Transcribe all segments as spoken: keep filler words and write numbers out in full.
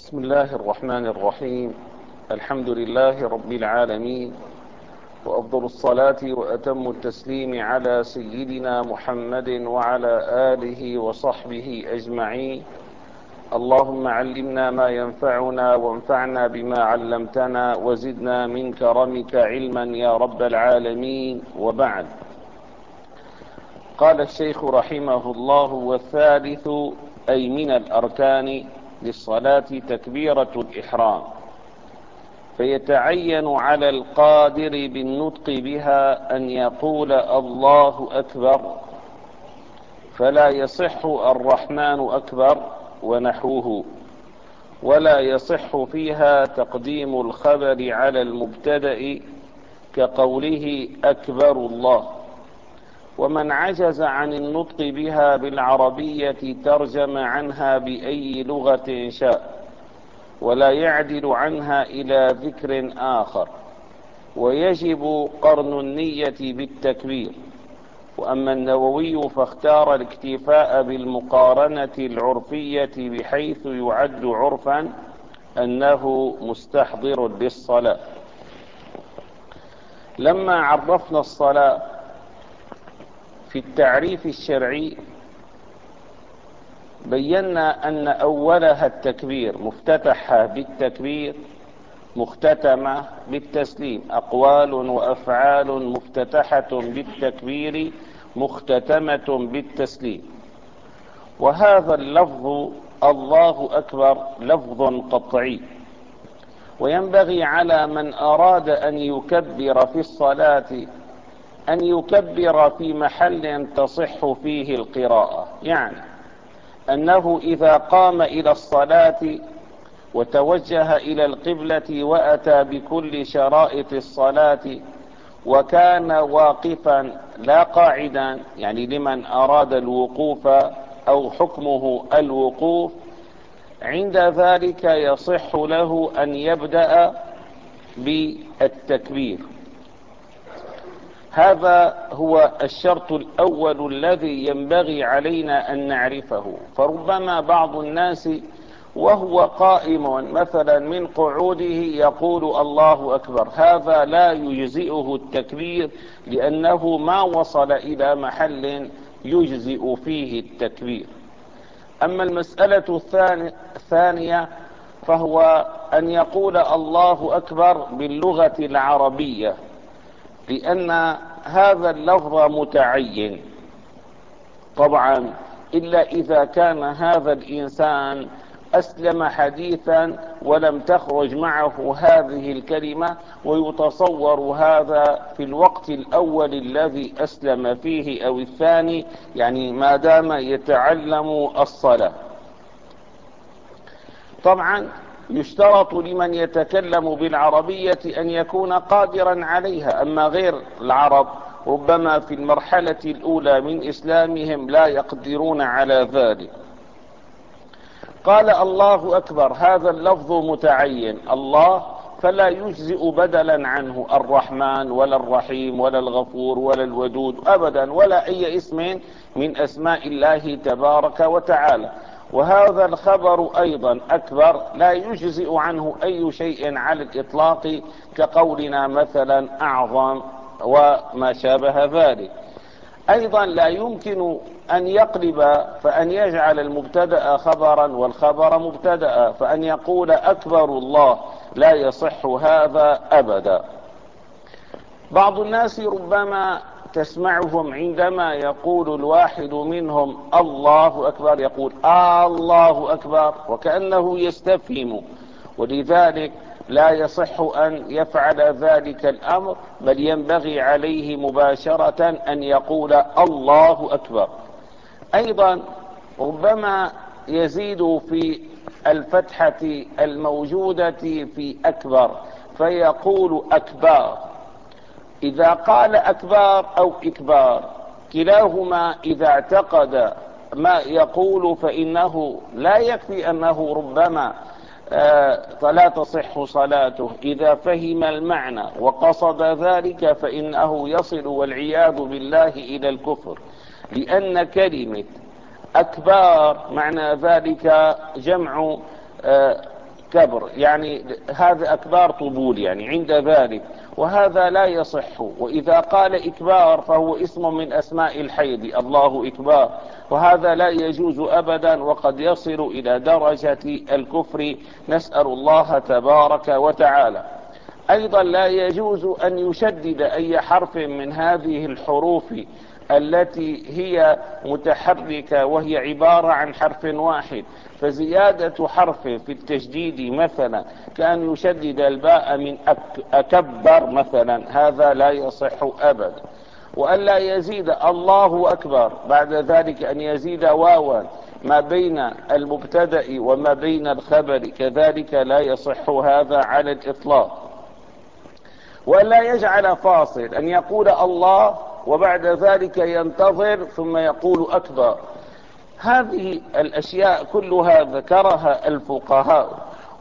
بسم الله الرحمن الرحيم. الحمد لله رب العالمين، وأفضل الصلاة وأتم التسليم على سيدنا محمد وعلى آله وصحبه أجمعين. اللهم علمنا ما ينفعنا وانفعنا بما علمتنا وزدنا من كرمك علما يا رب العالمين. وبعد، قال الشيخ رحمه الله: والثالث أي من الأركان للصلاة تكبيرة الإحرام، فيتعين على القادر بالنطق بها أن يقول الله أكبر، فلا يصح الرحمن أكبر ونحوه، ولا يصح فيها تقديم الخبر على المبتدأ كقوله أكبر الله. ومن عجز عن النطق بها بالعربية ترجم عنها بأي لغة شاء، ولا يعدل عنها إلى ذكر آخر، ويجب قرن النية بالتكبير. وأما النووي فاختار الاكتفاء بالمقارنة العرفية، بحيث يعد عرفا أنه مستحضر للصلاة. لما عرفنا الصلاة في التعريف الشرعي بينا أن أولها التكبير، مفتتحة بالتكبير، مختتمة بالتسليم، أقوال وأفعال مفتتحة بالتكبير، مختتمة بالتسليم. وهذا اللفظ الله أكبر لفظ قطعي، وينبغي على من أراد أن يكبر في الصلاة أن يكبر في محل تصح فيه القراءة، يعني أنه إذا قام إلى الصلاة وتوجه إلى القبلة وأتى بكل شرائط الصلاة، وكان واقفا لا قاعدا، يعني لمن أراد الوقوف أو حكمه الوقوف، عند ذلك يصح له أن يبدأ بالتكبير. هذا هو الشرط الأول الذي ينبغي علينا أن نعرفه. فربما بعض الناس وهو قائم مثلا من قعوده يقول الله أكبر، هذا لا يجزئه التكبير، لأنه ما وصل إلى محل يجزئ فيه التكبير. أما المسألة الثانية فهو أن يقول الله أكبر باللغة العربية، لأن هذا اللفظ متعين طبعا، إلا إذا كان هذا الإنسان أسلم حديثا ولم تخرج معه هذه الكلمة، ويتصور هذا في الوقت الأول الذي أسلم فيه أو الثاني، يعني ما دام يتعلم الصلاة. طبعا يشترط لمن يتكلم بالعربية أن يكون قادرا عليها، أما غير العرب ربما في المرحلة الأولى من إسلامهم لا يقدرون على ذلك. قال الله أكبر، هذا اللفظ متعين، الله فلا يجزئ بدلا عنه الرحمن ولا الرحيم ولا الغفور ولا الودود أبدا، ولا أي اسم من أسماء الله تبارك وتعالى. وهذا الخبر أيضا أكبر لا يجزئ عنه أي شيء على الإطلاق، كقولنا مثلا أعظم وما شابه ذلك. أيضا لا يمكن أن يقلب فأن يجعل المبتدأ خبرا والخبر مبتدأ، فأن يقول أكبر الله لا يصح هذا أبدا. بعض الناس ربما تسمعهم عندما يقول الواحد منهم الله أكبر يقول آه الله أكبر، وكأنه يستفهم، ولذلك لا يصح أن يفعل ذلك الأمر، بل ينبغي عليه مباشرة أن يقول الله أكبر. أيضا ربما يزيد في الفتحة الموجودة في أكبر فيقول أكبر. إذا قال أكبر أو إكبار كلاهما إذا اعتقد ما يقول فإنه لا يكفي أنه ربما فلا تصح صلاته. إذا فهم المعنى وقصد ذلك فإنه يصل والعياذ بالله إلى الكفر، لأن كلمة أكبار معنى ذلك جمع كبر، يعني هذا أكبار طبول يعني عند ذلك، وهذا لا يصح. وإذا قال إكبار فهو اسم من أسماء الحيض، الله إكبار، وهذا لا يجوز أبدا، وقد يصل إلى درجة الكفر، نسأل الله تبارك وتعالى. أيضا لا يجوز أن يشدد أي حرف من هذه الحروف التي هي متحركة وهي عبارة عن حرف واحد، فزيادة حرف في التشديد مثلا كأن يشدد الباء من أكبر مثلا، هذا لا يصح أبدا. وأن لا يزيد الله أكبر بعد ذلك أن يزيد واوا ما بين المبتدأ وما بين الخبر، كذلك لا يصح هذا على الإطلاق. ولا يجعل فاصل، أن يقول الله وبعد ذلك ينتظر ثم يقول أكبر. هذه الأشياء كلها ذكرها الفقهاء.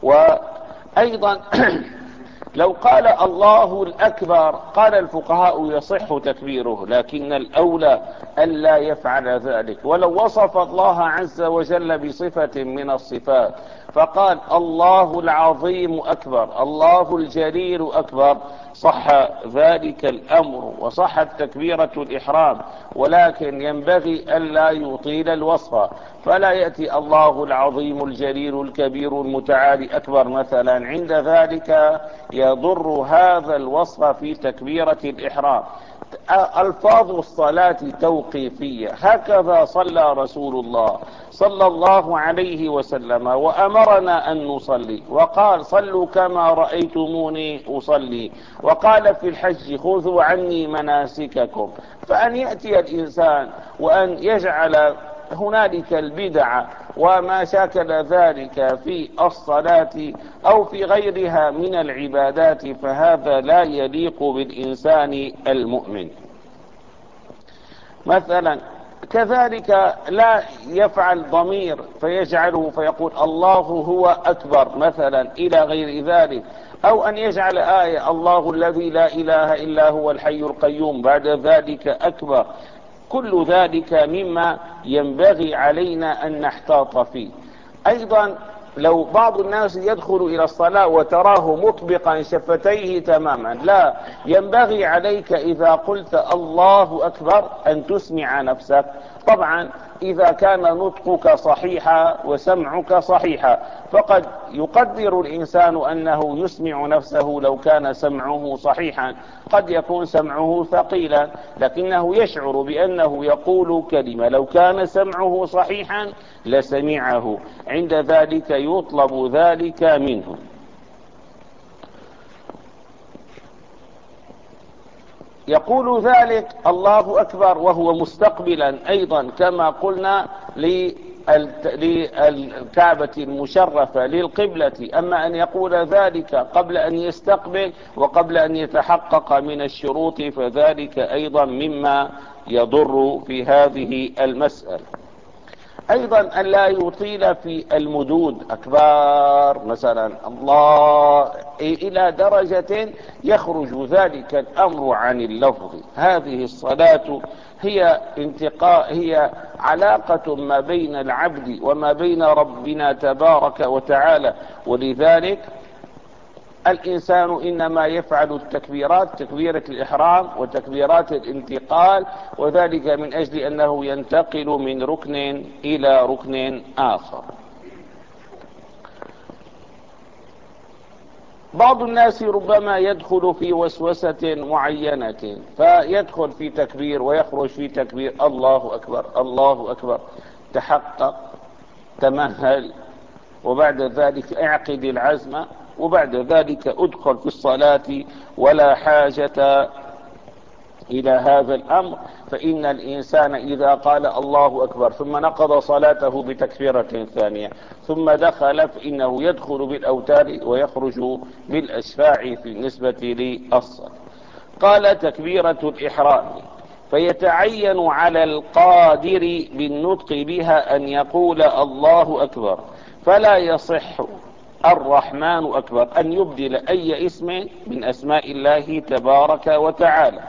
وأيضا لو قال الله الأكبر قال الفقهاء يصح تكبيره، لكن الأولى ألا يفعل ذلك. ولو وصف الله عز وجل بصفة من الصفات فقال الله العظيم أكبر، الله الجليل أكبر، صح ذلك الأمر وصحت تكبيرة الإحرام، ولكن ينبغي ألا يطيل الوصف، فلا يأتي الله العظيم الجليل الكبير المتعالي أكبر مثلا، عند ذلك يضر هذا الوصف في تكبيرة الإحرام. ألفاظ الصلاة توقيفية، هكذا صلى رسول الله صلى الله عليه وسلم وأمرنا أن نصلي، وقال صلوا كما رأيتموني أصلي، وقال في الحج خذوا عني مناسككم. فأن يأتي الإنسان وأن يجعل هنالك البدع وما شاكل ذلك في الصلاة أو في غيرها من العبادات، فهذا لا يليق بالإنسان المؤمن. مثلا كذلك لا يفعل ضمير فيجعله فيقول الله هو أكبر مثلا إلى غير ذلك، أو أن يجعل آية الله الذي لا إله إلا هو الحي القيوم بعد ذلك أكبر. كل ذلك مما ينبغي علينا أن نحتاط فيه. أيضا لو بعض الناس يدخل إلى الصلاة وتراه مطبقا شفتيه تماما، لا، ينبغي عليك إذا قلت الله أكبر أن تسمع نفسك. طبعا إذا كان نطقك صحيحا وسمعك صحيحا، فقد يقدر الإنسان أنه يسمع نفسه لو كان سمعه صحيحا. قد يكون سمعه ثقيلا لكنه يشعر بأنه يقول كلمة، لو كان سمعه صحيحا لسمعه، عند ذلك يطلب ذلك منه. يقول ذلك الله أكبر وهو مستقبلا أيضا كما قلنا للكعبة المشرفة للقبلة. أما أن يقول ذلك قبل أن يستقبل وقبل أن يتحقق من الشروط فذلك أيضا مما يضر في هذه المسألة. أيضا أن لا يطيل في المدود أكبر مثلا الله إلى درجة يخرج ذلك الأمر عن اللفظ. هذه الصلاة هي انتقاء، هي علاقة ما بين العبد وما بين ربنا تبارك وتعالى، ولذلك الإنسان إنما يفعل التكبيرات، تكبيرة الإحرام وتكبيرات الانتقال، وذلك من أجل أنه ينتقل من ركن إلى ركن آخر. بعض الناس ربما يدخل في وسوسة معينة فيدخل في تكبير ويخرج في تكبير، الله أكبر الله أكبر، تحقق، تمهل، وبعد ذلك اعقد العزم، وبعد ذلك ادخل في الصلاة ولا حاجة إلى هذا الأمر. فإن الإنسان إذا قال الله أكبر ثم نقض صلاته بتكبيرة ثانية ثم دخل فإنه يدخل بالأوتار ويخرج بالأشفاع في النسبة للصلاة. قال تكبيرة الإحرام، فيتعين على القادر بالنطق بها أن يقول الله أكبر، فلا يصح الرحمن أكبر أن يبدل أي اسم من أسماء الله تبارك وتعالى.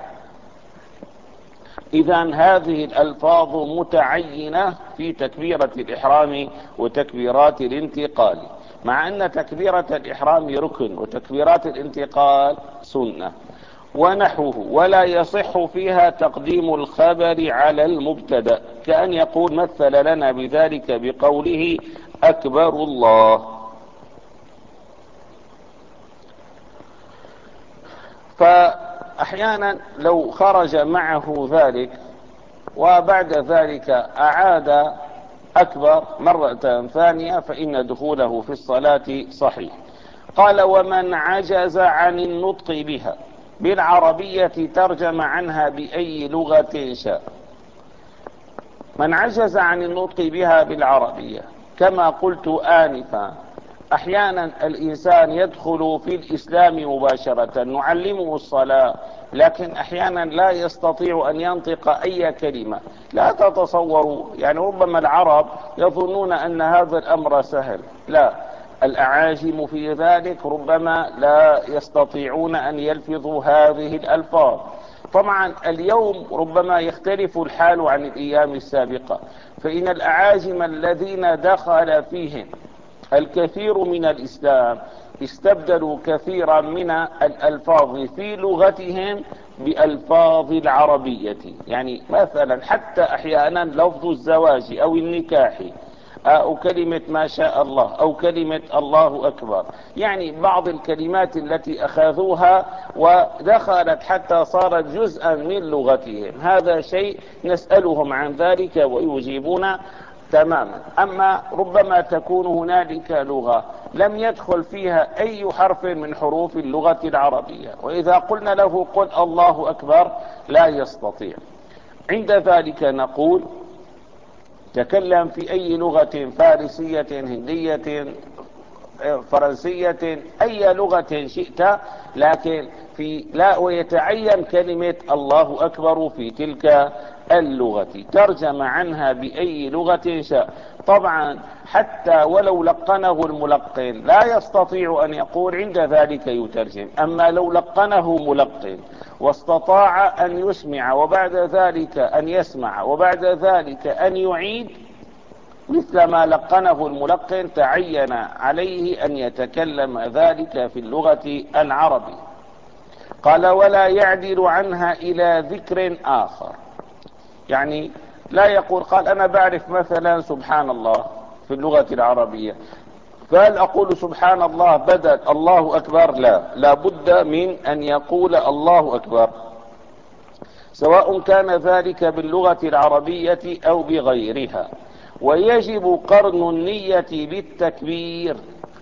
إذن هذه الألفاظ متعينة في تكبيرة الإحرام وتكبيرات الانتقال. مع أن تكبيرة الإحرام ركن وتكبيرات الانتقال سنة ونحوه، ولا يصح فيها تقديم الخبر على المبتدأ، كأن يقول مثل لنا بذلك بقوله أكبر الله. فأحيانا لو خرج معه ذلك وبعد ذلك أعاد أكبر مرة ثانية فإن دخوله في الصلاة صحيح. قال ومن عجز عن النطق بها بالعربية ترجم عنها بأي لغة شاء. من عجز عن النطق بها بالعربية كما قلت آنفا، أحيانا الإنسان يدخل في الإسلام مباشرة، نعلمه الصلاة، لكن أحيانا لا يستطيع أن ينطق أي كلمة. لا تتصوروا، يعني ربما العرب يظنون أن هذا الأمر سهل، لا، الأعاجم في ذلك ربما لا يستطيعون أن يلفظوا هذه الألفاظ. طبعا اليوم ربما يختلف الحال عن الأيام السابقة، فإن الأعاجم الذين دخل فيهم الكثير من الإسلام استبدلوا كثيرا من الألفاظ في لغتهم بألفاظ العربية. يعني مثلا حتى أحيانا لفظ الزواج أو النكاح أو كلمة ما شاء الله أو كلمة الله أكبر، يعني بعض الكلمات التي أخذوها ودخلت حتى صارت جزءا من لغتهم. هذا شيء نسألهم عن ذلك ويجيبون تماما. أما ربما تكون هنالك لغة لم يدخل فيها أي حرف من حروف اللغة العربية، وإذا قلنا له قل الله أكبر لا يستطيع. عند ذلك نقول تكلم في أي لغة، فارسية، هندية، فرنسية، أي لغة شئت، لكن في لا ويتعين كلمة الله أكبر في تلك اللغة، ترجم عنها بأي لغة شاء. طبعا حتى ولو لقنه الملقن لا يستطيع أن يقول عند ذلك يترجم. أما لو لقنه ملقن واستطاع أن يسمع وبعد ذلك أن يسمع وبعد ذلك أن يعيد مثل ما لقنه الملقن، تعين عليه أن يتكلم ذلك في اللغة العربية. قال ولا يعدل عنها إلى ذكر آخر، يعني لا يقول قال أنا بعرف مثلا سبحان الله في اللغة العربية، فهل أقول سبحان الله بدل الله أكبر؟ لا، لا بد من أن يقول الله أكبر، سواء كان ذلك باللغة العربية أو بغيرها. ويجب قرن النية بالتكبير،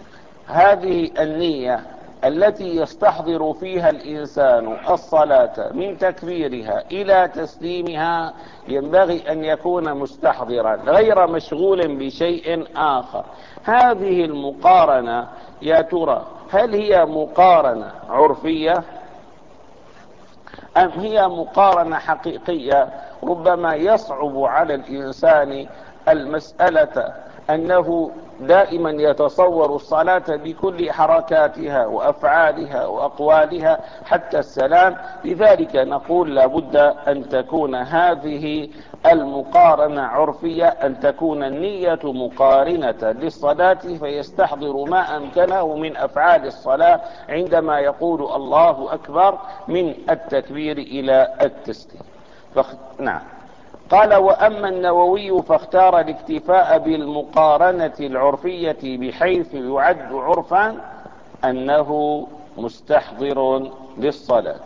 هذه النية التي يستحضر فيها الإنسان الصلاة من تكبيرها إلى تسليمها ينبغي أن يكون مستحضرا غير مشغول بشيء آخر. هذه المقارنة يا ترى هل هي مقارنة عرفية أم هي مقارنة حقيقية؟ ربما يصعب على الإنسان المسألة أنه دائما يتصور الصلاة بكل حركاتها وأفعالها وأقوالها حتى السلام. لذلك نقول لابد أن تكون هذه المقارنة عرفية، أن تكون النية مقارنة للصلاة فيستحضر ما أمكنه من أفعال الصلاة عندما يقول الله أكبر من التكبير إلى التسليم. فخ... نعم. قال وأما النووي فاختار الاكتفاء بالمقارنة العرفية بحيث يعد عرفا أنه مستحضر للصلاة.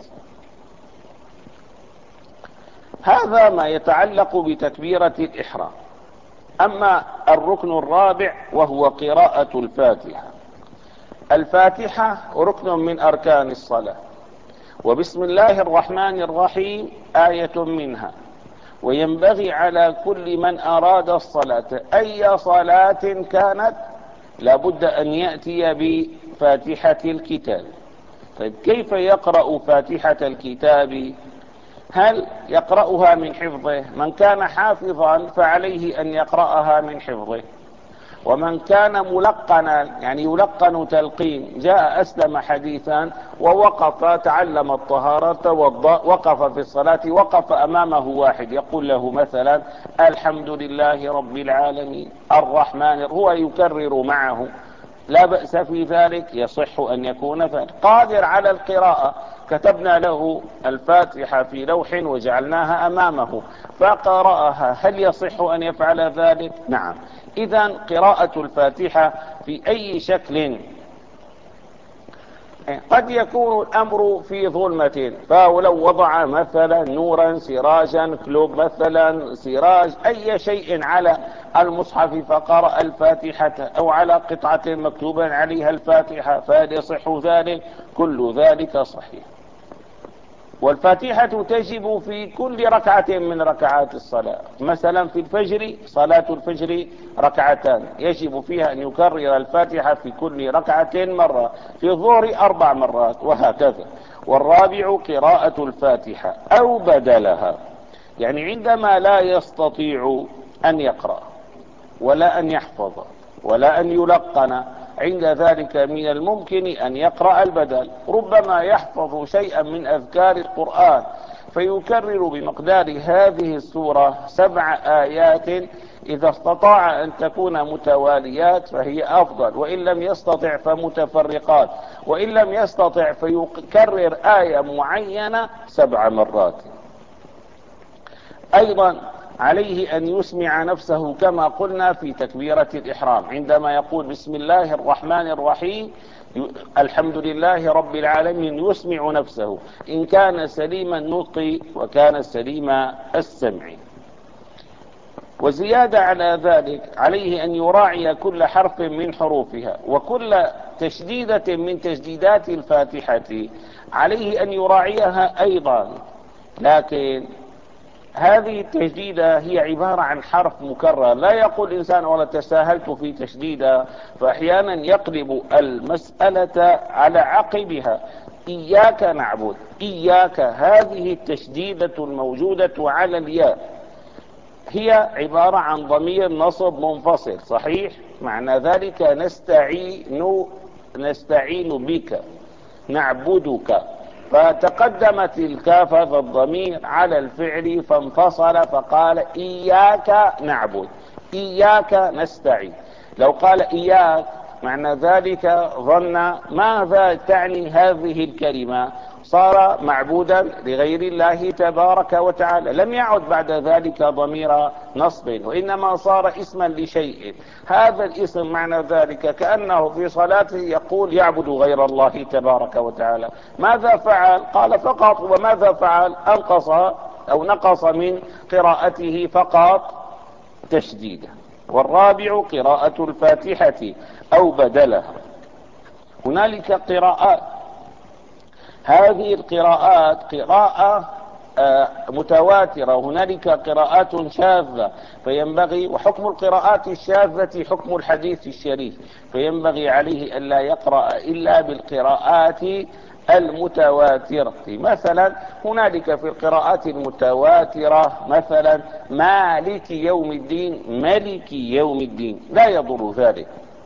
هذا ما يتعلق بتكبيرة الإحرام. أما الركن الرابع وهو قراءة الفاتحة. الفاتحة ركن من أركان الصلاة، وبسم الله الرحمن الرحيم آية منها، وينبغي على كل من أراد الصلاة أي صلاة كانت لابد أن يأتي بفاتحة الكتاب. طيب كيف يقرأ فاتحة الكتاب؟ هل يقرأها من حفظه؟ من كان حافظا فعليه أن يقرأها من حفظه، ومن كان ملقنا يعني يلقن تلقين، جاء أسلم حديثا ووقف تعلم الطهارة وقف في الصلاة، وقف أمامه واحد يقول له مثلا الحمد لله رب العالمين الرحمن، هو يكرر معه لا بأس في ذلك، يصح أن يكون ذلك. قادر على القراءة، كتبنا له الفاتحة في لوح وجعلناها أمامه فقرأها، هل يصح أن يفعل ذلك؟ نعم. إذا قراءة الفاتحة في أي شكل، قد يكون الأمر في ظلمة، فلو وضع مثلا نورا سراجا كلوب مثلا سراج أي شيء على المصحف فقرأ الفاتحة، أو على قطعة مكتوبا عليها الفاتحة، فهل يصح ذلك؟ كل ذلك صحيح. والفاتحة تجب في كل ركعة من ركعات الصلاة. مثلا في الفجر، صلاة الفجر ركعتان يجب فيها أن يكرر الفاتحة في كل ركعة مرة، في الظهر أربع مرات وهكذا. والرابع قراءة الفاتحة أو بدلها، يعني عندما لا يستطيع أن يقرأ ولا أن يحفظ ولا أن يلقن، عند ذلك من الممكن أن يقرأ البدل. ربما يحفظ شيئا من أذكار القرآن فيكرر بمقدار هذه السورة سبع آيات، إذا استطاع أن تكون متواليات فهي أفضل، وإن لم يستطع فمتفرقات، وإن لم يستطع فيكرر آية معينة سبع مرات. أيضا عليه أن يسمع نفسه كما قلنا في تكبيرة الإحرام، عندما يقول بسم الله الرحمن الرحيم الحمد لله رب العالمين، يسمع نفسه إن كان سليم النطق وكان سليم السمع. وزيادة على ذلك عليه أن يراعي كل حرف من حروفها، وكل تشديدة من تشديدات الفاتحة عليه أن يراعيها أيضا. لكن هذه التشديدة هي عبارة عن حرف مكرر، لا يقول إنسان ولا تساهلت في تشديدة، فأحيانا يقلب المسألة على عقبها. إياك نعبد، إياك، هذه التشديدة الموجودة على الياء هي عبارة عن ضمير نصب منفصل صحيح، معنى ذلك نستعين نستعين بك نعبدك، فتقدمت الكاف الضمير على الفعل فانفصل فقال إياك نعبد إياك نستعين. لو قال إياك معنى ذلك ظن ماذا تعني هذه الكلمة، صار معبودا لغير الله تبارك وتعالى، لم يعد بعد ذلك ضمير نصب، وإنما صار اسما لشيء. هذا الاسم معنى ذلك كأنه في صلاته يقول يعبد غير الله تبارك وتعالى. ماذا فعل؟ قال فقط. وماذا فعل؟ أنقص أو نقص من قراءته فقط تشديدا. والرابع قراءة الفاتحة أو بدلها. هنالك قراءات، هذه القراءات قراءة متواترة، هنالك قراءات شاذة، فينبغي، وحكم القراءات الشاذة حكم الحديث الشريف، فينبغي عليه ألا يقرأ إلا بالقراءات المتواترة. مثلا هنالك في القراءات المتواترة مثلا مالك يوم الدين، ملك يوم الدين، لا يضر ذلك.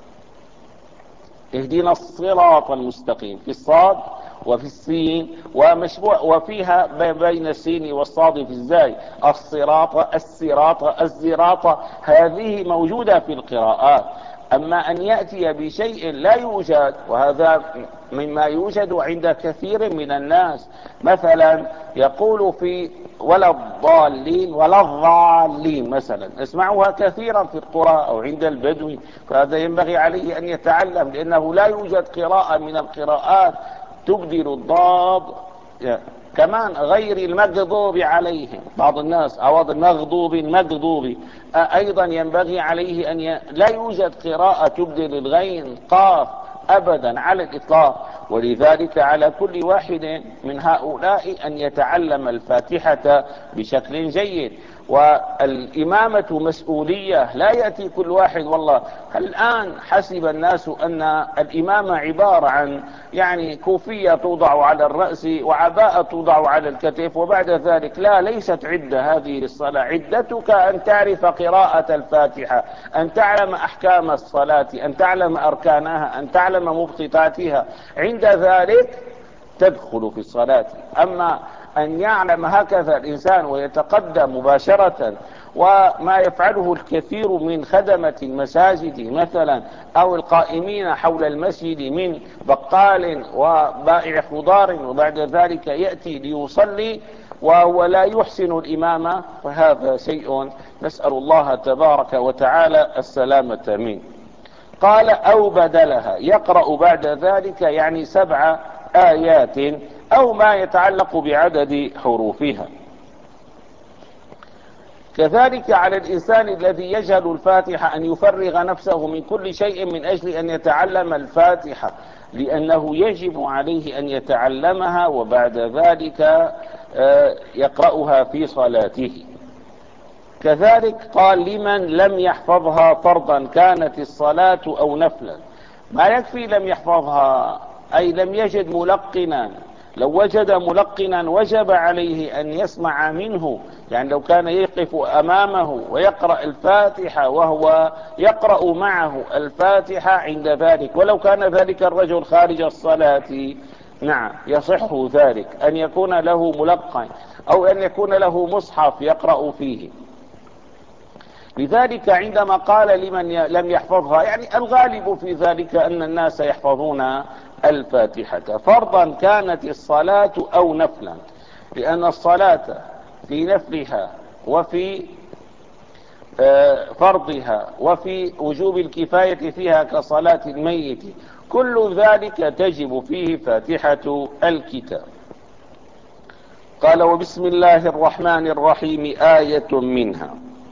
اهدنا الصراط المستقيم في الصاد وفي السين، ومشبوع وفيها بين السين والصاد في الزاي، الصراط الصراط الزراط، هذه موجودة في القراءات. أما أن يأتي بشيء لا يوجد، وهذا مما يوجد عند كثير من الناس، مثلا يقول في ولا الضالين ولا الضالين مثلا، اسمعوها كثيرا في القرى أو عند البدو، فهذا ينبغي عليه أن يتعلم، لأنه لا يوجد قراءة من القراءات تبدل الضاد. كمان غير المغضوب عليهم، بعض الناس أوض المغضوب المغضوب، أيضا ينبغي عليه أن ي... لا يوجد قراءة تبدل الغين قاف أبدا على الإطلاق. ولذلك على كل واحد من هؤلاء أن يتعلم الفاتحة بشكل جيد. والإمامة مسؤولية، لا يأتي كل واحد والله. الآن حسب الناس أن الإمامة عبارة عن يعني كوفية توضع على الرأس وعباءة توضع على الكتف وبعد ذلك، لا، ليست عدة هذه للصلاة. عدتك أن تعرف قراءة الفاتحة، أن تعلم أحكام الصلاة، أن تعلم أركانها، أن تعلم مبططاتها، عند ذلك تدخل في الصلاة. أما أن يعلم هكذا الإنسان ويتقدم مباشرة، وما يفعله الكثير من خدمة المساجد مثلا أو القائمين حول المسجد من بقال وبائع خضار، وبعد ذلك يأتي ليصلي وهو لا يحسن الإمامة، فهذا شيء نسأل الله تبارك وتعالى السلامة منه. قال أو بدلها، يقرأ بعد ذلك يعني سبع آيات أو ما يتعلق بعدد حروفها. كذلك على الإنسان الذي يجهل الفاتحة أن يفرغ نفسه من كل شيء من أجل أن يتعلم الفاتحة، لأنه يجب عليه أن يتعلمها وبعد ذلك يقرأها في صلاته. كذلك قال لمن لم يحفظها فرضا كانت الصلاة أو نفلا. ما يكفي لم يحفظها أي لم يجد ملقنا، لو وجد ملقنا وجب عليه أن يسمع منه، يعني لو كان يقف أمامه ويقرأ الفاتحة وهو يقرأ معه الفاتحة عند ذلك، ولو كان ذلك الرجل خارج الصلاة نعم يصح ذلك أن يكون له ملقن أو أن يكون له مصحف يقرأ فيه. لذلك عندما قال لمن لم يحفظها، يعني الغالب في ذلك أن الناس يحفظون الفاتحة فرضا كانت الصلاة أو نفلا، لأن الصلاة في نفلها وفي فرضها وفي وجوب الكفاية فيها كصلاة الميت كل ذلك تجب فيه فاتحة الكتاب. قال وبسم الله الرحمن الرحيم آية منها.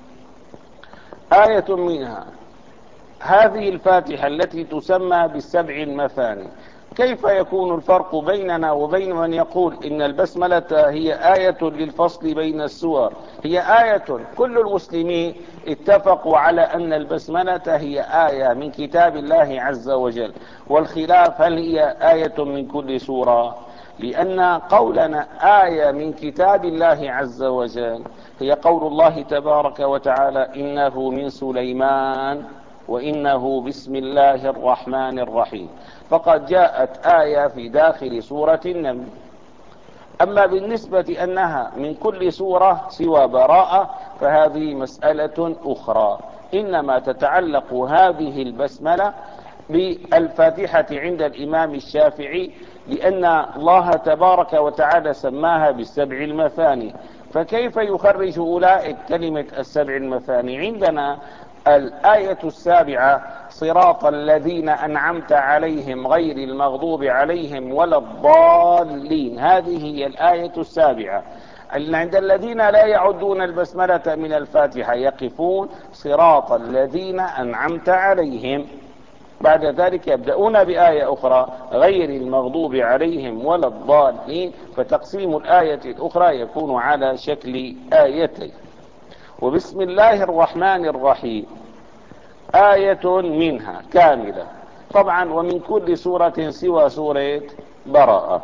آية منها هذه الفاتحة التي تسمى بالسبع المثاني. كيف يكون الفرق بيننا وبين من يقول إن البسملة هي آية للفصل بين السور؟ هي آية، كل المسلمين اتفقوا على أن البسملة هي آية من كتاب الله عز وجل، والخلاف هل هي آية من كل سورة؟ لأن قولنا آية من كتاب الله عز وجل هي قول الله تبارك وتعالى إنه من سليمان وإنه بسم الله الرحمن الرحيم، فقد جاءت آية في داخل سورة النمل. أما بالنسبة أنها من كل سورة سوى براءة فهذه مسألة أخرى، إنما تتعلق هذه البسملة بالفاتحة عند الإمام الشافعي، لأن الله تبارك وتعالى سماها بالسبع المثاني، فكيف يخرج أولئك كلمة السبع المثاني؟ عندنا الآية السابعة صراط الذين أنعمت عليهم غير المغضوب عليهم ولا الضالين، هذه هي الآية السابعة. عند الذين لا يعدون البسملة من الفاتحة يقفون صراط الذين أنعمت عليهم، بعد ذلك يبدأون بآية أخرى غير المغضوب عليهم ولا الضالين، فتقسيم الآية الأخرى يكون على شكل آيتين. وبسم الله الرحمن الرحيم آية منها كاملة، طبعا ومن كل سورة سوى سورة براءة.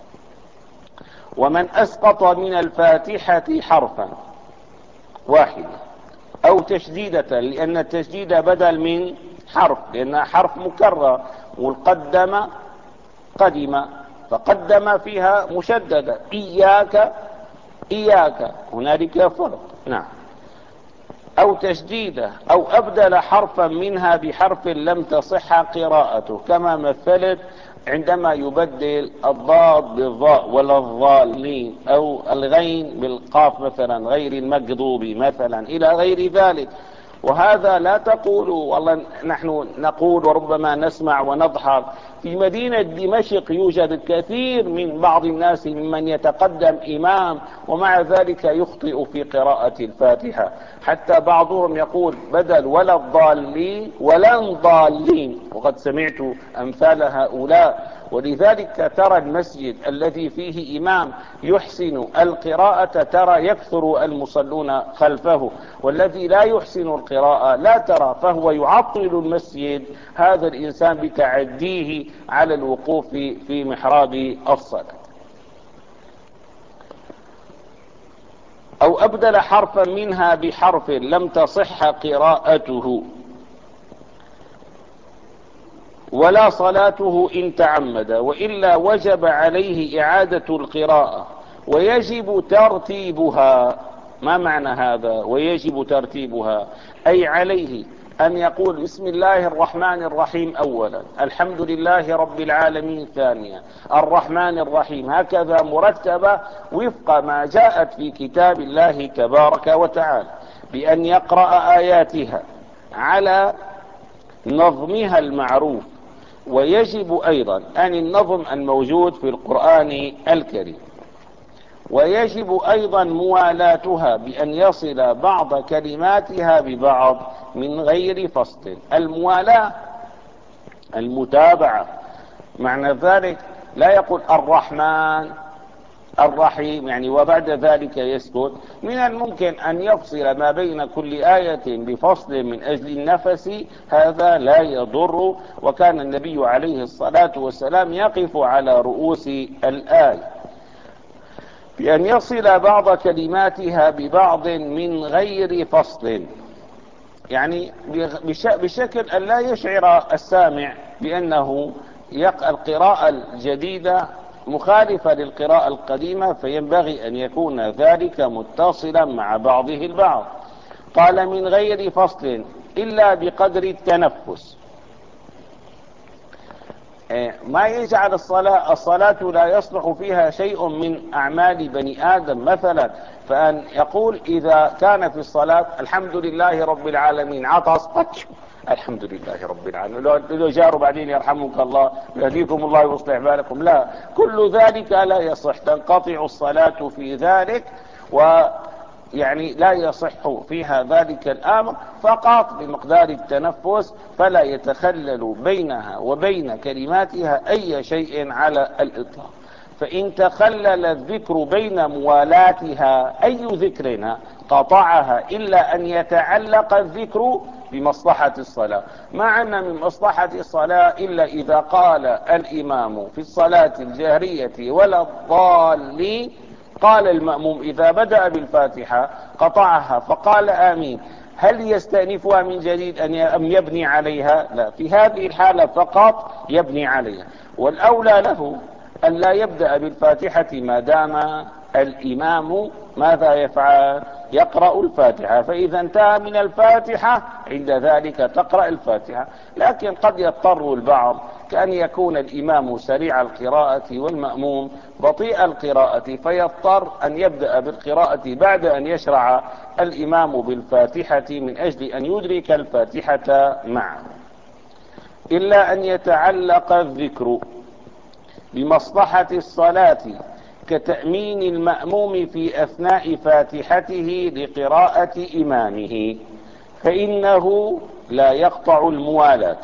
ومن أسقط من الفاتحة حرفا واحدا أو تشديدة، لأن التشديد بدل من حرف، لأنها حرف مكرر، والقدم قدم فقدم فيها مشددة، إياك إياك هنالك فرق نعم. أو تشديدة أو أبدل حرفا منها بحرف لم تصح قراءته، كما مثلت عندما يبدل الضاد بالضاء ولا الضالين، أو الغين بالقاف مثلا غير المغضوب مثلا إلى غير ذلك. وهذا لا تقولوا والله نحن نقول وربما نسمع ونضحك، في مدينة دمشق يوجد الكثير من بعض الناس ممن يتقدم إمام ومع ذلك يخطئ في قراءة الفاتحة، حتى بعضهم يقول بدل ولا الضالين ولا الضالين، وقد سمعت أمثال هؤلاء. ولذلك ترى المسجد الذي فيه إمام يحسن القراءة ترى يكثر المصلون خلفه، والذي لا يحسن القراءة لا ترى، فهو يعطل المسجد هذا الإنسان بتعديه على الوقوف في محراب الصلاة. أو أبدل حرفا منها بحرف لم تصح قراءته ولا صلاته إن تعمد، وإلا وجب عليه إعادة القراءة ويجب ترتيبها. ما معنى هذا ويجب ترتيبها؟ أي عليه أن يقول بسم الله الرحمن الرحيم أولا، الحمد لله رب العالمين ثانيا، الرحمن الرحيم، هكذا مرتبة وفق ما جاءت في كتاب الله تبارك وتعالى، بأن يقرأ آياتها على نظمها المعروف. ويجب أيضا أن النظم الموجود في القرآن الكريم، ويجب أيضا موالاتها بأن يصل بعض كلماتها ببعض من غير فصل. الموالاة المتابعة، معنى ذلك لا يقول الرحمن الرحيم يعني وبعد ذلك يسكت. من الممكن أن يفصل ما بين كل آية بفصل من أجل النفس، هذا لا يضر. وكان النبي عليه الصلاة والسلام يقف على رؤوس الآية بأن يصل بعض كلماتها ببعض من غير فصل، يعني بشكل أن لا يشعر السامع بأنه القراءة الجديدة مخالفة للقراءة القديمة، فينبغي أن يكون ذلك متصلا مع بعضه البعض. قال من غير فصل إلا بقدر التنفس، ما يجعل الصلاة الصلاة لا يصلح فيها شيء من أعمال بني آدم، مثلا فأن يقول إذا كان في الصلاة الحمد لله رب العالمين عطس الحمد لله رب العالمين، لو جاروا بعدين يرحمك الله يهديكم الله ويصلح بالكم، لا، كل ذلك لا يصح، تنقطع الصلاة في ذلك، ويعني لا يصح فيها ذلك الأمر، فقط بمقدار التنفس، فلا يتخلل بينها وبين كلماتها أي شيء على الإطلاق. فإن تخلل الذكر بين موالاتها أي ذكرنا قطعها، إلا أن يتعلق الذكر بمصلحة الصلاة. ما أن من مصلحة الصلاة إلا إذا قال الإمام في الصلاة الجهرية ولا الضالين، قال المأموم إذا بدأ بالفاتحة قطعها فقال آمين، هل يستأنفها من جديد أم يبني عليها؟ لا، في هذه الحالة فقط يبني عليها. والأولى له أن لا يبدأ بالفاتحة ما دام الإمام ماذا يفعل؟ يقرأ الفاتحة، فإذا انتهى من الفاتحة عند ذلك تقرأ الفاتحة. لكن قد يضطر البعض كأن يكون الإمام سريع القراءة والمأموم بطيء القراءة، فيضطر أن يبدأ بالقراءة بعد أن يشرع الإمام بالفاتحة من أجل أن يدرك الفاتحة معه. إلا أن يتعلق الذكر بمصلحة الصلاة كتأمين المأموم في أثناء فاتحته لقراءة إمامه، فإنه لا يقطع الموالاة.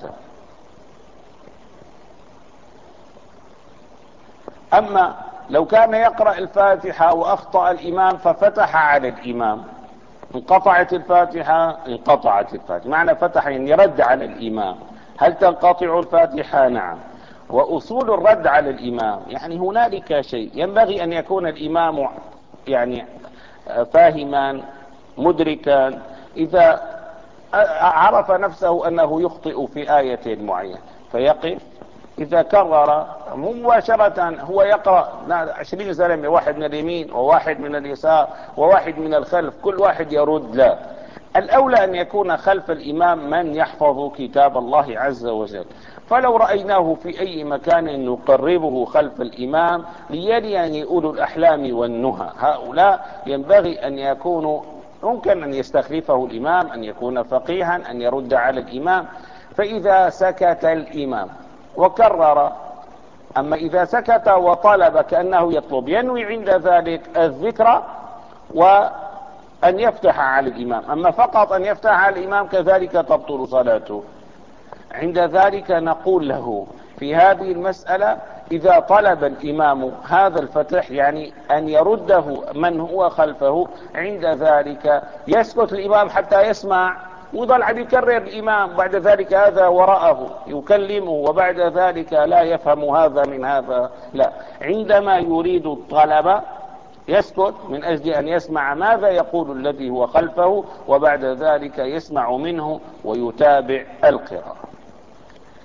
أما لو كان يقرأ الفاتحة وأخطأ الإمام ففتح على الإمام، انقطعت الفاتحة، انقطعت الفاتحة، معنى فتح يعني رد على الإمام. هل تنقطع الفاتحة؟ نعم. وأصول الرد على الإمام يعني هنالك شيء ينبغي أن يكون الإمام يعني فاهما مدركا، إذا عرف نفسه أنه يخطئ في آية معينة فيقف، إذا كرر مباشرة هو يقرأ عشرين زلمة، واحد من اليمين وواحد من اليسار وواحد من الخلف، كل واحد يرد. لا، الأولى أن يكون خلف الإمام من يحفظ كتاب الله عز وجل. فلو رأيناه في أي مكان نقربه خلف الإمام ليلي أولو الأحلام والنهى، هؤلاء ينبغي أن يكونوا، ممكن أن يستخلفه الإمام، أن يكون فقيها، أن يرد على الإمام. فإذا سكت الإمام وكرر، أما إذا سكت وطلب كأنه يطلب، ينوي عند ذلك الذكر وأن يفتح على الإمام. أما فقط أن يفتح على الإمام كذلك تبطل صلاته. عند ذلك نقول له في هذه المسألة إذا طلب الإمام هذا الفتح يعني أن يرده من هو خلفه، عند ذلك يسكت الإمام حتى يسمع ويظل عم يكرر الإمام، بعد ذلك هذا وراءه يكلمه وبعد ذلك لا يفهم هذا من هذا. لا، عندما يريد الطلب يسكت من أجل أن يسمع ماذا يقول الذي هو خلفه، وبعد ذلك يسمع منه ويتابع القراءة.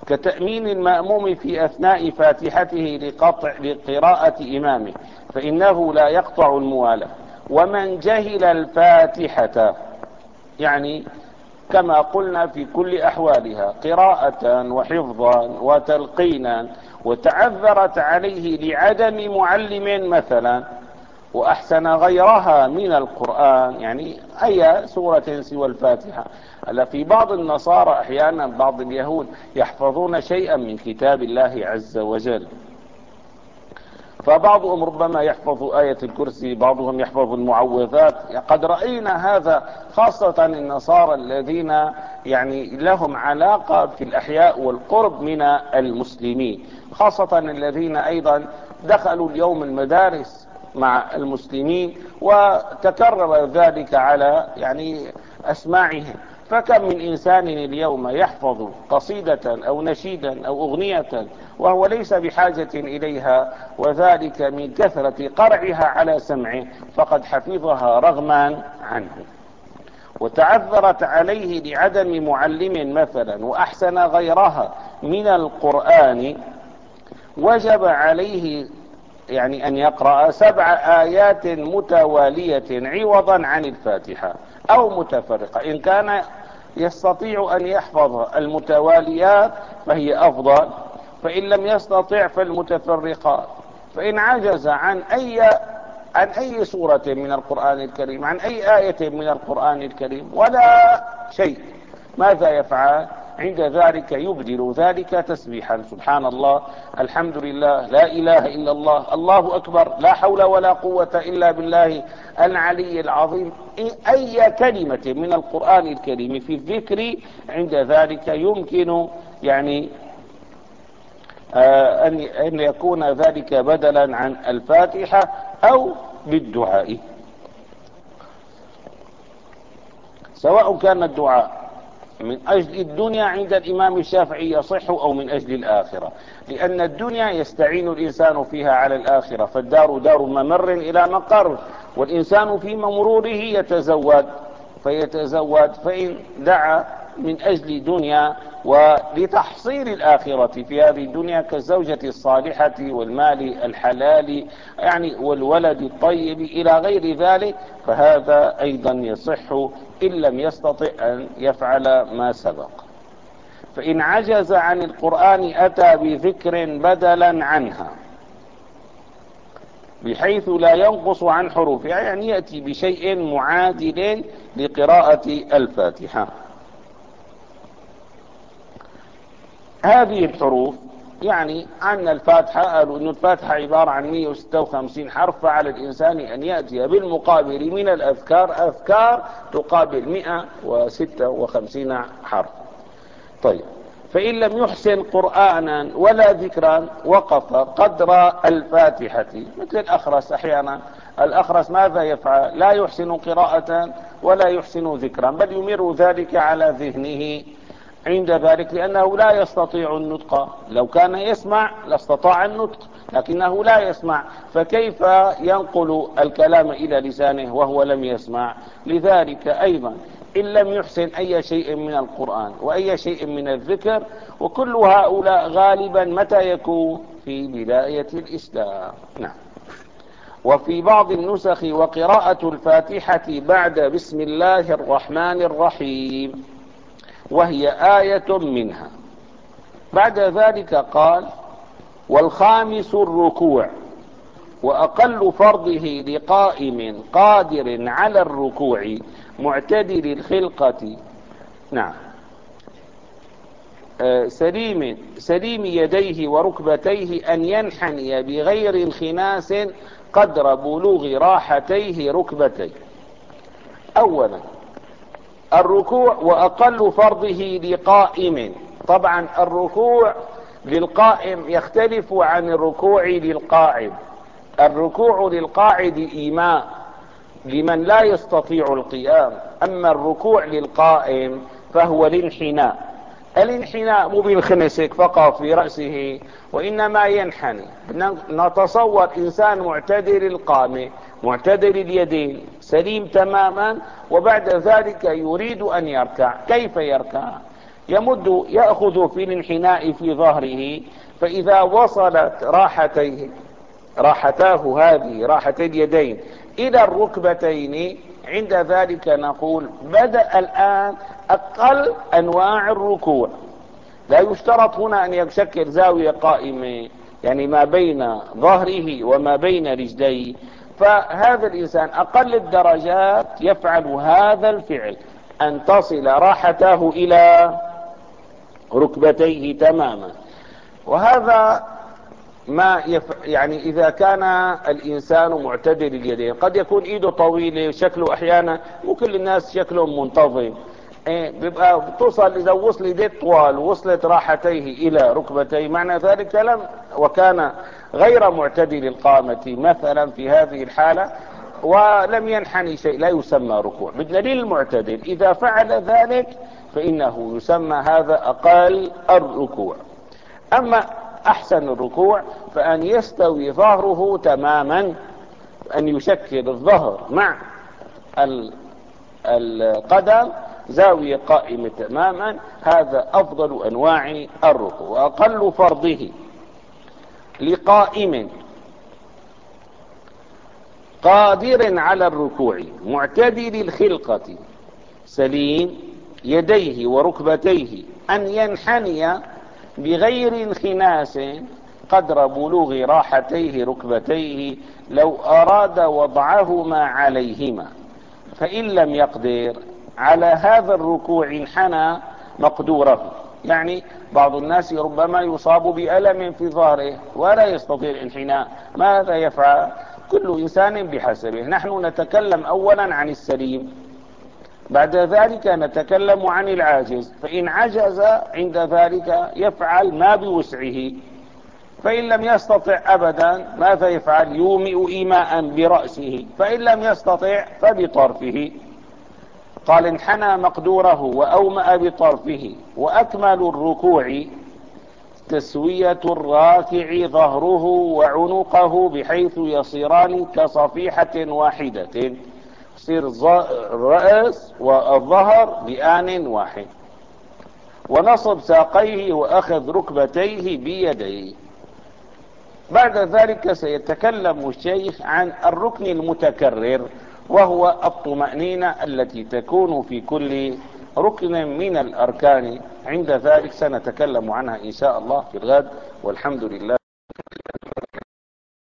كتأمين المأموم في أثناء فاتحته لقطع لقراءة إمامه، فإنه لا يقطع الموالاة. ومن جهل الفاتحة، يعني كما قلنا في كل أحوالها قراءة وحفظا وتلقينا، وتعذرت عليه لعدم معلم مثلا، وأحسن غيرها من القرآن، يعني أي سورة سوى الفاتحة. ألا في بعض النصارى أحيانا بعض اليهود يحفظون شيئا من كتاب الله عز وجل، فبعضهم ربما يحفظ آية الكرسي، بعضهم يحفظ المعوذات. قد رأينا هذا خاصة النصارى الذين يعني لهم علاقة في الأحياء والقرب من المسلمين، خاصة الذين أيضا دخلوا اليوم المدارس مع المسلمين، وتكرر ذلك على يعني أسماعهم. فكم من إنسان اليوم يحفظ قصيدة أو نشيدا أو أغنية وهو ليس بحاجة إليها، وذلك من كثرة قرعها على سمعه، فقد حفظها رغما عنه. وتعذرت عليه لعدم معلم مثلا، وأحسن غيرها من القرآن، وجب عليه يعني أن يقرأ سبع آيات متوالية عوضا عن الفاتحة أو متفرقة. إن كان يستطيع أن يحفظ المتواليات فهي أفضل، فإن لم يستطع فالمتفرقات. فإن عجز عن أي عن أي سورة من القرآن الكريم، عن أي آية من القرآن الكريم ولا شيء، ماذا يفعل؟ عند ذلك يبدل ذلك تسبيحا: سبحان الله، الحمد لله، لا إله إلا الله، الله أكبر، لا حول ولا قوة إلا بالله العلي العظيم. أي كلمة من القرآن الكريم في الذكر عند ذلك يمكن يعني آه أن يكون ذلك بدلا عن الفاتحة أو بالدعاء، سواء كان الدعاء من أجل الدنيا عند الإمام الشافعي يصح أو من أجل الآخرة، لأن الدنيا يستعين الإنسان فيها على الآخرة، فالدار دار ممر إلى مقر، والإنسان في ممروره يتزود فيتزود فإن دعا من أجل دنيا ولتحصيل الآخرة في هذه الدنيا كالزوجة الصالحة والمال الحلال يعني والولد الطيب إلى غير ذلك، فهذا أيضا يصح إن لم يستطع أن يفعل ما سبق. فإن عجز عن القرآن أتى بذكر بدلا عنها بحيث لا ينقص عن حروفها، يعني يأتي بشيء معادل لقراءة الفاتحة. هذه الحروف يعني أن الفاتحة قالوا أن الفاتحة عبارة عن مئة وستة وخمسين حرف، فعلى الإنسان أن يأتي بالمقابل من الأذكار أذكار تقابل مئة وستة وخمسين حرف. طيب، فإن لم يحسن قرآنا ولا ذكرا وقف قدر الفاتحة، مثل الأخرس. أحيانا الأخرس ماذا يفعل؟ لا يحسن قراءة ولا يحسن ذكرا، بل يمر ذلك على ذهنه عند ذلك، لأنه لا يستطيع النطق. لو كان يسمع لاستطاع النطق، لكنه لا يسمع، فكيف ينقل الكلام إلى لسانه وهو لم يسمع؟ لذلك أيضا إن لم يحسن أي شيء من القرآن وأي شيء من الذكر، وكل هؤلاء غالبا متى يكون؟ في بداية الإسلام. نعم. وفي بعض النسخ وقراءة الفاتحة بعد بسم الله الرحمن الرحيم، وهي آية منها. بعد ذلك قال: والخامس الركوع، وأقل فرضه لقائم قادر على الركوع معتدل الخلقة، نعم، سليم سليم يديه وركبتيه، أن ينحني بغير انخناس قدر بلوغ راحتيه ركبتيه. أولا الركوع وأقل فرضه لقائم. طبعا الركوع للقائم يختلف عن الركوع للقاعد. الركوع للقاعد إيماء لمن لا يستطيع القيام، أما الركوع للقائم فهو الانحناء. الانحناء مو بينخنسك فقط في رأسه، وإنما ينحني. نتصور إنسان معتدل القامة معتدل اليدين سليم تماما، وبعد ذلك يريد أن يركع. كيف يركع؟ يمد يأخذ في الانحناء في ظهره، فإذا وصلت راحتيه راحتاه هذه راحتي اليدين إلى الركبتين، عند ذلك نقول بدأ الآن أقل أنواع الركوع. لا يشترط هنا أن يشكل زاوية قائمة، يعني ما بين ظهره وما بين رجليه، فهذا الإنسان أقل الدرجات يفعل هذا الفعل، أن تصل راحته إلى ركبتيه تماما. وهذا ما يف... يعني إذا كان الإنسان معتدل اليدين، قد يكون إيده طويلة شكله أحيانا مو كل الناس شكلهم منتظم، إيه بيبقى توصل إذا وصل يديه طوال وصلت راحتيه إلى ركبتيه، معنى ذلك لم وكان غير معتدل القامة مثلا في هذه الحالة ولم ينحني شيء، لا يسمى ركوع. بالدليل المعتدل إذا فعل ذلك فإنه يسمى هذا أقل الركوع. أما أحسن الركوع فأن يستوي ظهره تماما، أن يشكل الظهر مع القدم زاوية قائمة تماما، هذا أفضل أنواع الركوع. وأقل فرضه لقائم قادر على الركوع معتدل الخلقة سليم يديه وركبتيه أن ينحني بغير انخناس قدر بلوغ راحتيه ركبتيه لو أراد وضعهما عليهما، فإن لم يقدر على هذا الركوع انحنى مقدوره. يعني بعض الناس ربما يصاب بألم في ظهره ولا يستطيع الانحناء، ماذا يفعل؟ كل إنسان بحسبه. نحن نتكلم أولا عن السليم، بعد ذلك نتكلم عن العاجز. فإن عجز عند ذلك يفعل ما بوسعه، فإن لم يستطع أبدا ماذا يفعل؟ يومئ إيماء برأسه، فإن لم يستطع فبطرفه. قال انحنى مقدوره وأومأ بطرفه. وأكمل الركوع تسوية الراكع ظهره وعنقه بحيث يصيران كصفيحة واحدة، يصير الرأس والظهر بآن واحد. ونصب ساقيه وأخذ ركبتيه بيديه. بعد ذلك سيتكلم الشيخ عن الركن المتكرر، وهو الطمأنينة التي تكون في كل ركن من الأركان. عند ذلك سنتكلم عنها إن شاء الله في الغد، والحمد لله.